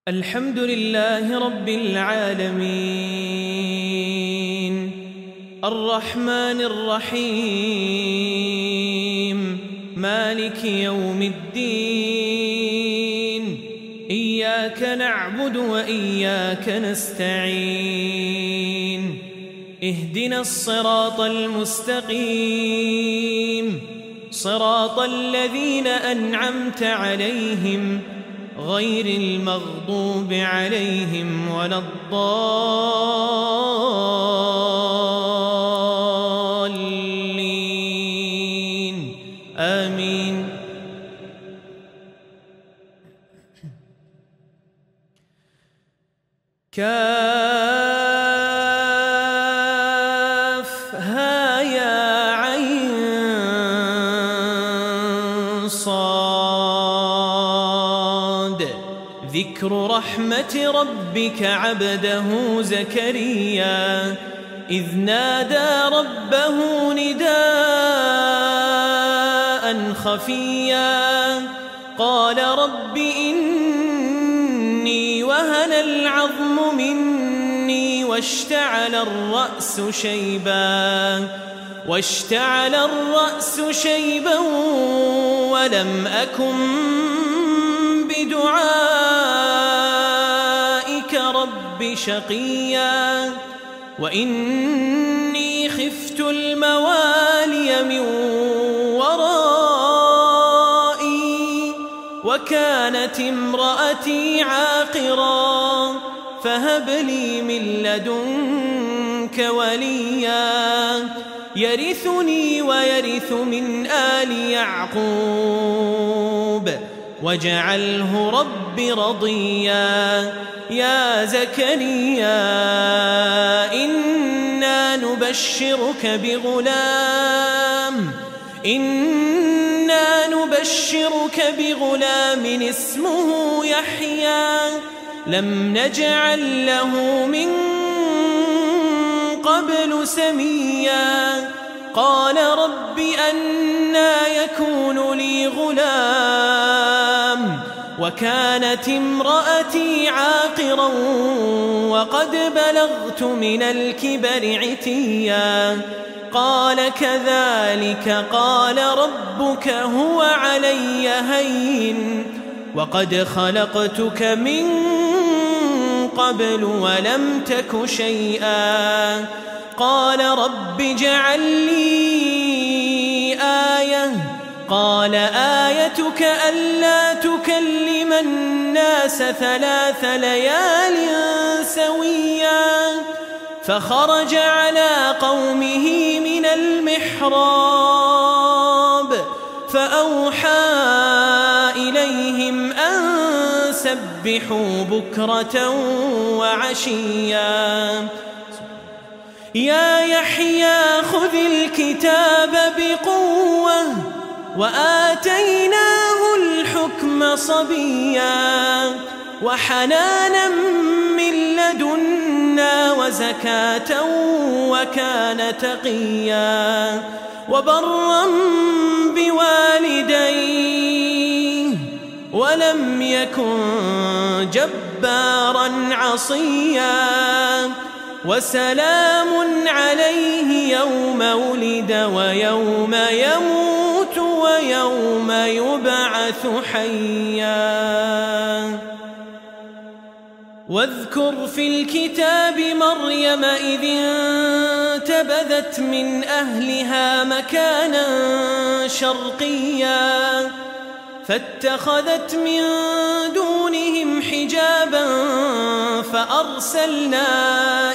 الحمد لله رب العالمين الرحمن الرحيم مالك يوم الدين إياك نعبد وإياك نستعين اهدنا الصراط المستقيم صراط الذين أنعمت عليهم غير المغضوب عليهم ولا الضالين آمين. كافها يا عين صاد ذكر رحمة ربك عبده زكريا إذ نادى ربه نداء خفيا قال رب إني وهن العظم مني واشتعل الرأس شيبا ولم أكن بدعائك رب شقيا وإني خفت الموالي من ورائي وكانت امرأتي عاقرا فهب لي من لدنك وليا يرثني ويرث من آل يعقوب واجعله رب رضيا يا زكريا إنا نبشرك بغلام اسمه يحيى لم نجعل له من قبل سميا قال رب أنى يكون لي غلام وكانت امرأتي عاقرا وقد بلغت من الكبر عتيا قال كذلك قال ربك هو علي هين وقد خلقتك من قبل ولم تك شيئا قال رب اجعل لي آية قال آيتك ألا تكلم الناس 3 ليال سويا فخرج على قومه من المحراب فأوحى إليهم أن سبحوا بكرة وعشيا يا يحيى خذ الكتاب بقوة وآتيناه الحكم صبيا وحنانا من لدنا وزكاة وكان تقيا وبرا بوالديه ولم يكن جبارا عصيا وسلام عليه يوم ولد ويوم يموت ويوم يبعث حيا واذكر في الكتاب مريم إذ انتبذت من أهلها مكانا شرقيا فاتخذت من دونهم حجابا فأرسلنا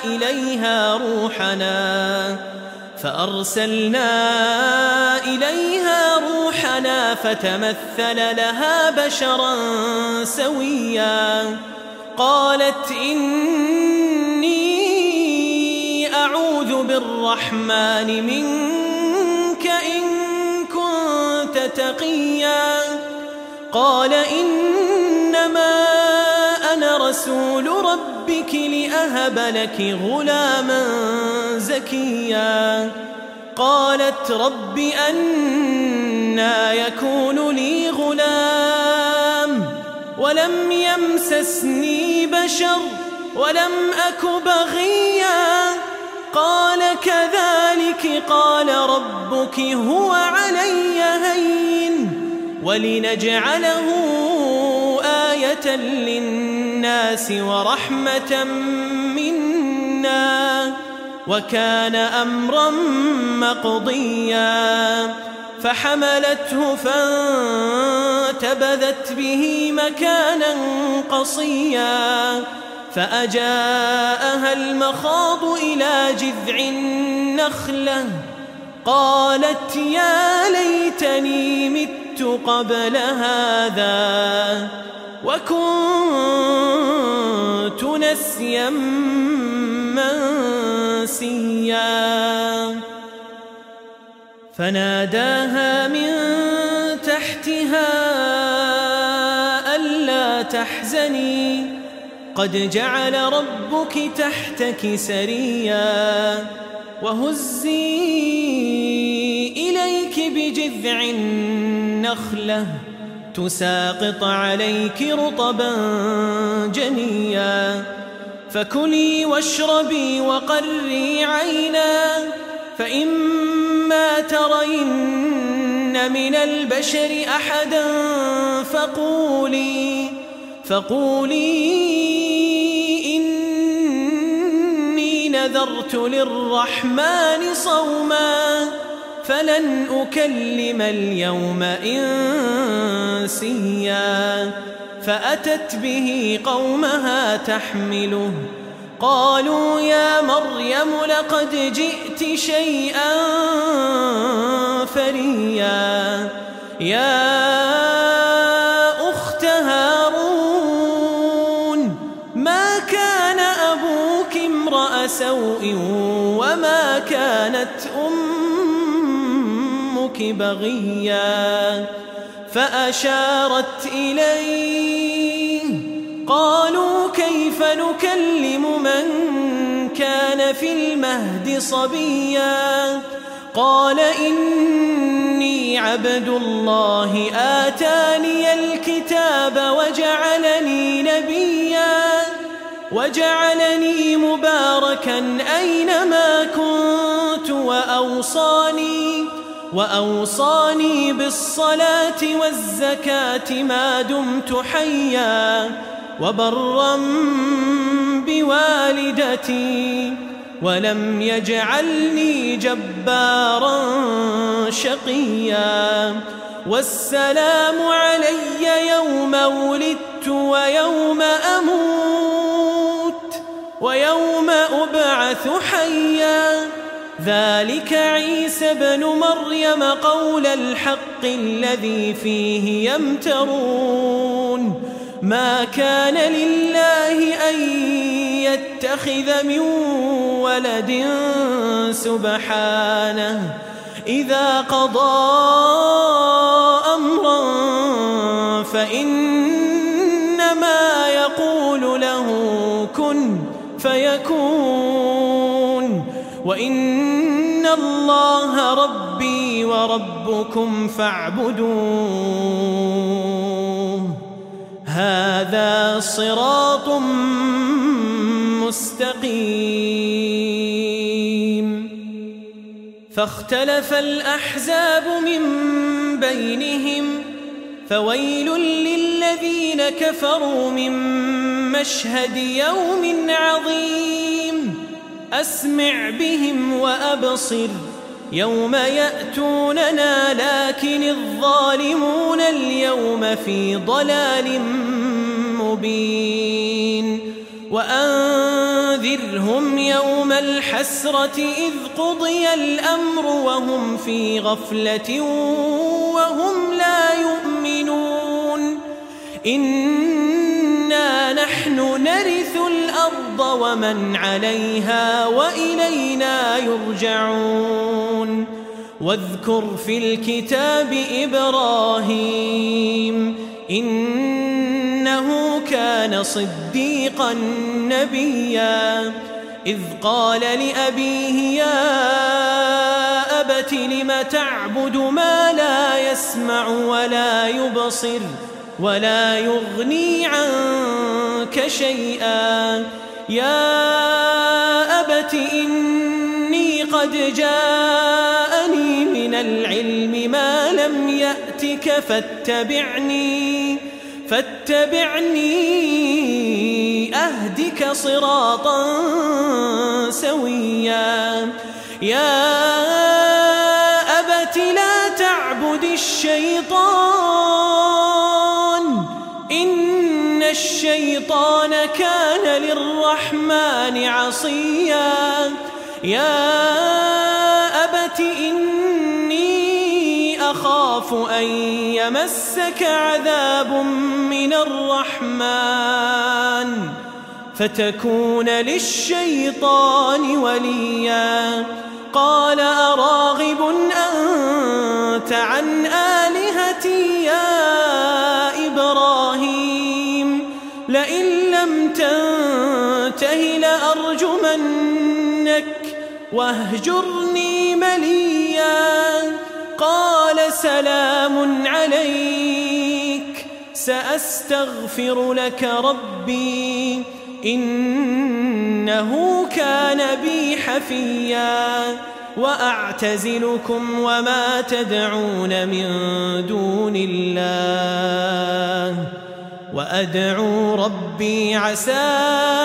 إليها روحنا فتمثل لها بشرا سويا قالت إني أعوذ بالرحمن منك إن كنت تقيا قال إنما أنا رسول ربك لأهب لك غلاما زكيا قالت رب أنى يكون لي غلام ولم يمسسني بشر ولم أك بغيا قال كذلك قال ربك هو علي هين ولنجعله آية للناس ورحمة منا وكان أمرا مقضيا فحملته فانتبذت به مكانا قصيا فأجاءها المخاض إلى جذع النخلة قالت يا ليتني مت قبل هذا وكنت نسيا منسيا فناداها من تحتها ألا تحزني قد جعل ربك تحتك سريا وهزي إليك بجذع النخلة تساقط عليك رطبا جنيا فكلي واشربي وقري عينا فإما ترين من البشر أحدا فقولي إني نذرت للرحمن صوما فلن أكلم اليوم إنسيا فأتت به قومها تحمله قالوا يا مريم لقد جئت شيئا فريا يا أخت هارون ما كان أبوك امرأ سوء وما كانت أمك بغيا فأشارت إليه قالوا كيف نكلم من كان في المهد صبيا قال إني عبد الله آتاني الكتاب وجعلني مباركا أينما كنت وأوصاني بالصلاة والزكاة ما دمت حيا وبرا بوالدتي ولم يجعلني جبارا شقيا والسلام علي يوم ولدت ويوم أموت ويوم أبعث حيا ذلك عيسى بن مريم قول الحق الذي فيه يمترون ما كان لله أن يتخذ من ولد سبحانه إذا قضى أمرا فإنما يقول له كن فيكون وإن الله ربي وربكم فاعبدوه هذا صراط مستقيم فاختلف الأحزاب من بينهم فويل للذين كفروا من مشهد يوم عظيم أسمع بهم وأبصر يوم يأتوننا لكن الظالمون اليوم في ضلال مبين وأنذرهم يوم الحسرة إذ قضي الأمر وهم في غفلة وهم لا يؤمنون إنا نحن نرث الأرض ومن عليها وإلينا يرجعون واذكر في الكتاب إبراهيم إنه كان صديقا نبيا إذ قال لأبيه يا أبت لم تعبد ما لا يسمع ولا يبصر ولا يغني عنك شيئا. يا أبت إني قد جاءني من العلم ما لم يأتك فاتبعني أهدك صراطا سويا. يا أبت لا تعبد الشيطان إن الشيطان كان للرحمن عصيا. يا أبت إني أخاف أن يمسك عذاب من الرحمن فتكون للشيطان وليا. قال أراغب أنت عن آلهتي يا إبراهيم لئن لم تنته لأرجمنك واهجرني مليا. قال سلام عليك سأستغفر لك ربي إنه كان بي حفيا. وأعتزلكم وما تدعون من دون الله وأدعو ربي عسى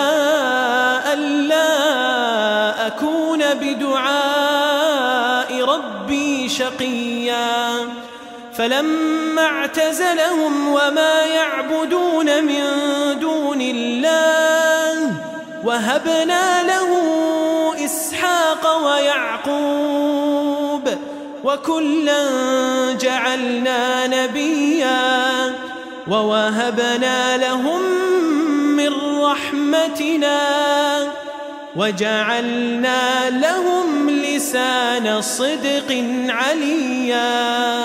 ألا أكون بدعاء ربي شقيا. فلما اعتزلهم وما يعبدون من دون الله وهبنا له إسحاق ويعقوب وكلا جعلنا نبيا ووهبنا لهم من رحمتنا وجعلنا لهم لسان صدق عليا.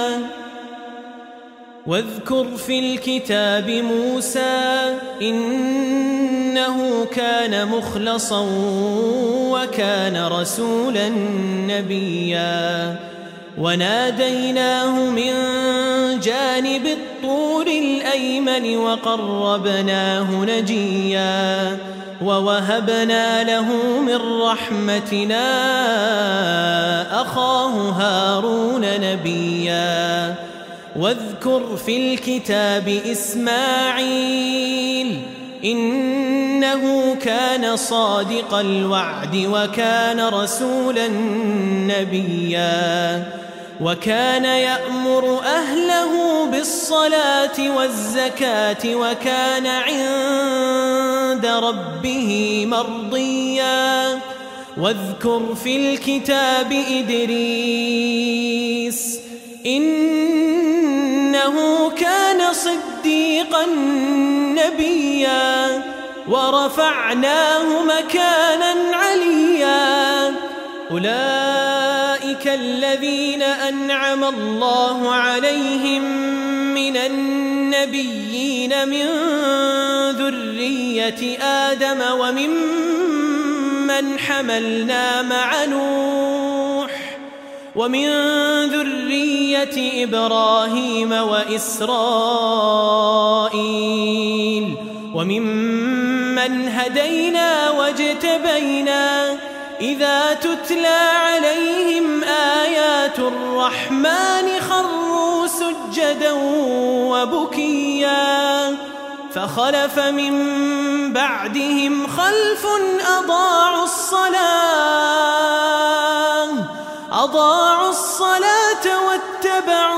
واذكر في الكتاب موسى إنه كان مخلصا وكان رسولا نبيا. وناديناه من جانب الطور الأيمن وقربناه نجيا. ووهبنا له من رحمتنا أخاه هارون نبيا. واذكر في الكتاب إسماعيل إنه كان صادق الوعد وكان رسولا نبيا. وكان يأمر أهله بالصلاة والزكاة وكان عند ربه مرضيا. واذكر في الكتاب إدريس إنه كان صديقا نبيا ورفعناه مكانا عليا. أولئك الذين أنعم الله عليهم من النبيين من ذرية آدم وممن حملنا مع نوح ومن ذرية إبراهيم وإسرائيل وممن هدينا واجتبينا. إذا تتلى عليهم آيات الرحمن خروا سجدا وبكيا. فخلف من بعدهم خلف أضاعوا الصلاة واتبعوا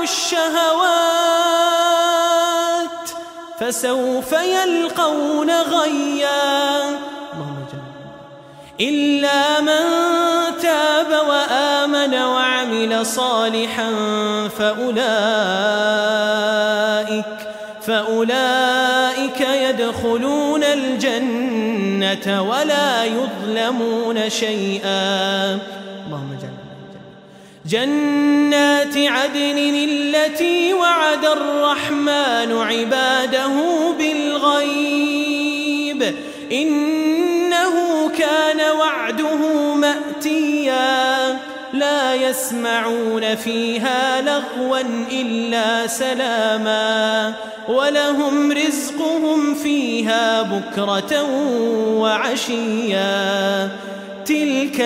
الشهوات فسوف يلقون غيا. إلا من تاب وآمن وعمل صالحا فأولئك يدخلون الجنة ولا يظلمون شيئا. اللهم اجعلنا جنات عدن التي وعد الرحمن عباده بالغيب إنه كان وعده مأتيا. لا يسمعون فيها لغوا إلا سلاما ولهم رزقهم فيها بكرة وعشيا تلك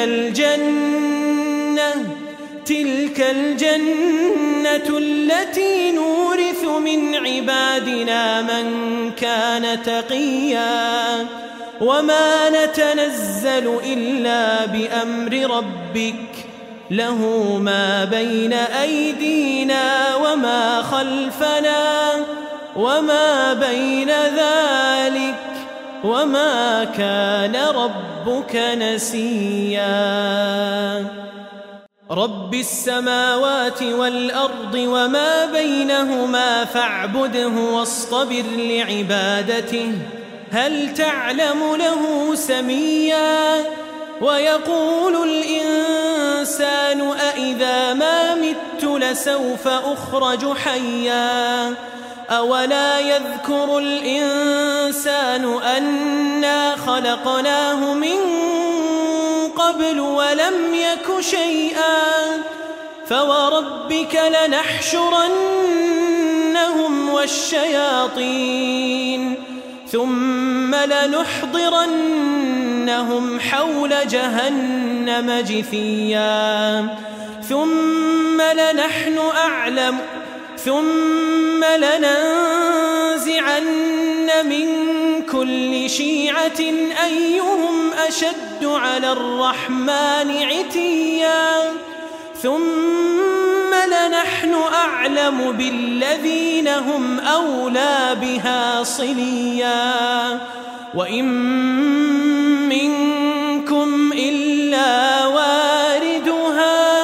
الجنة التي نورث من عبادنا من كان تقيا وما نتنزل إلا بأمر ربك له ما بين أيدينا وما خلفنا وما بين ذلك وما كان ربك نسيا رب السماوات والأرض وما بينهما فاعبده واصطبر لعبادته هل تعلم له سميا ويقول الإنسان أإذا ما مت لسوف أخرج حيا أولا يذكر الإنسان أنا خلقناه من قبل ولم يك شيئا فوربك لنحشرنهم والشياطين ثم لنحضرنهم حول جهنم جثيا ثم لننزعن من كل شيعة أيهم أشد على الرحمن عتيا ثم لنحن أعلم بالذين هم أولى بها صليا وإن منكم إلا واردها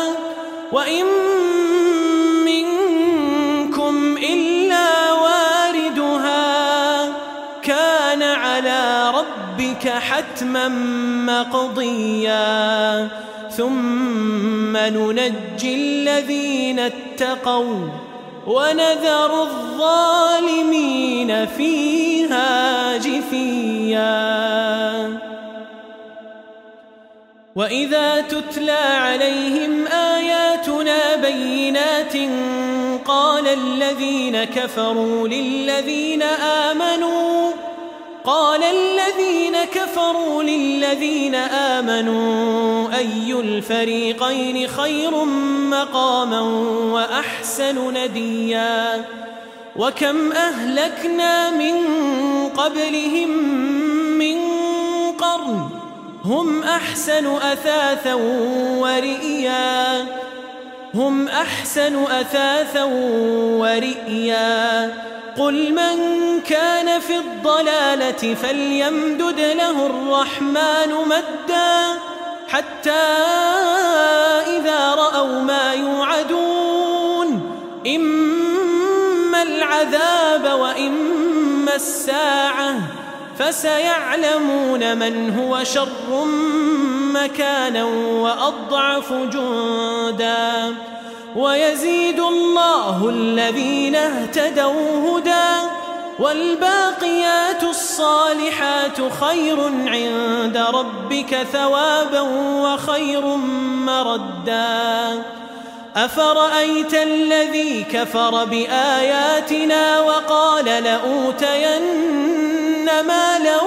كان على ربك حتما مقضيا ثم ننجي الذين اتقوا ونذر الظالمين فيها جثيا وإذا تتلى عليهم آياتنا بينات قال الذين كفروا للذين آمنوا أي الفريقين خير مقاما وأحسن نديا وكم أهلكنا من قبلهم من قرن هم أحسن أثاثا ورئيا قل من كان في الضلالة فليمدد له الرحمن مدا حتى إذا رأوا ما يوعدون إما العذاب وإما الساعة فسيعلمون من هو شر مكانا وأضعف جندا ويزيد الله الذين اهتدوا هدى والباقيات الصالحات خير عند ربك ثوابا وخير مردا أفرأيت الذي كفر بآياتنا وقال لأوتين مالا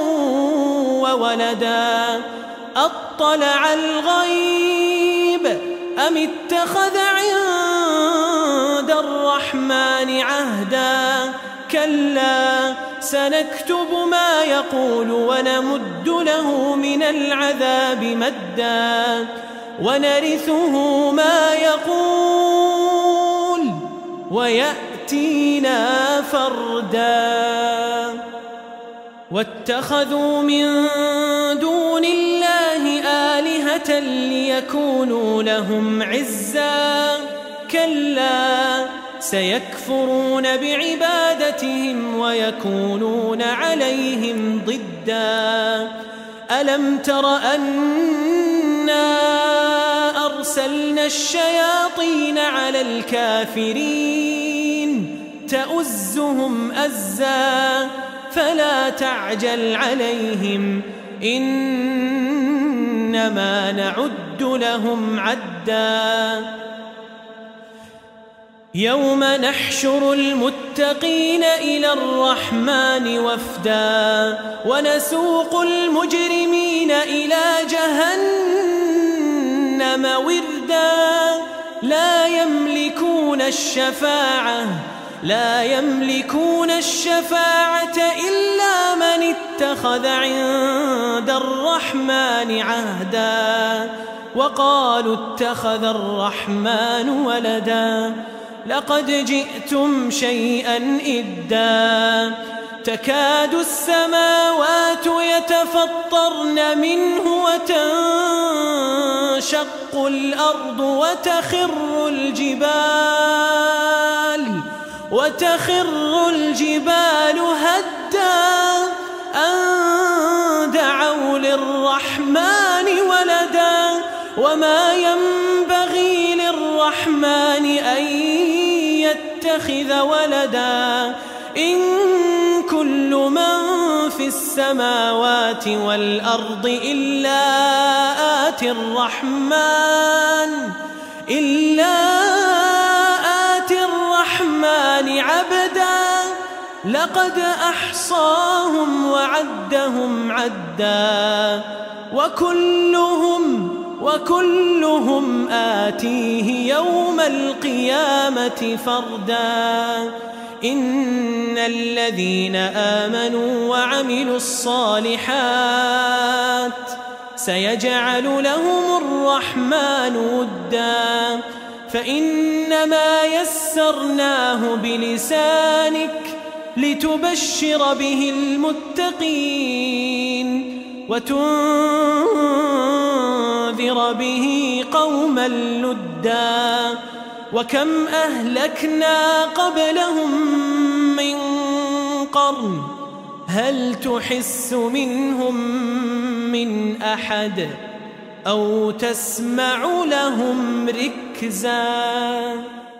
وولدا أطلع الغيب أم اتخذ عند الرحمن عهدا كلا سنكتب ما يقول ونمد له من العذاب مدا ونرثه ما يقول ويأتينا فردا واتخذوا من دون الله آلهة ليكونوا لهم عزا كلا سيكفرون بعبادتهم ويكونون عليهم ضدا ألم تر أنا أرسلنا الشياطين على الكافرين تؤزهم أزا فلا تعجل عليهم إنما إنما نعد لهم عدا يوم نحشر المتقين إلى الرحمن وفدا ونسوق المجرمين إلى جهنم وردا لا يملكون الشفاعة إلا من اتخذ عند الرحمن عهدا وقالوا اتخذ الرحمن ولدا لقد جئتم شيئا إدا تكاد السماوات يتفطرن منه وتنشق الأرض وتخر الجبال هدا أن دعوا للرحمن ولدا وما ينبغي للرحمن أن يتخذ ولدا إن كل من في السماوات والأرض إلا آتي الرحمن عبدا لقد أحصاهم وعدهم عدا وكلهم آتيه يوم القيامة فردا إن الذين آمنوا وعملوا الصالحات سيجعل لهم الرحمن ودا فإنما يسرناه بلسانك لتبشر به المتقين وتنذر به قوما لدا وكم أهلكنا قبلهم من قرن هل تحس منهم من أحد أو تسمع لهم ركزا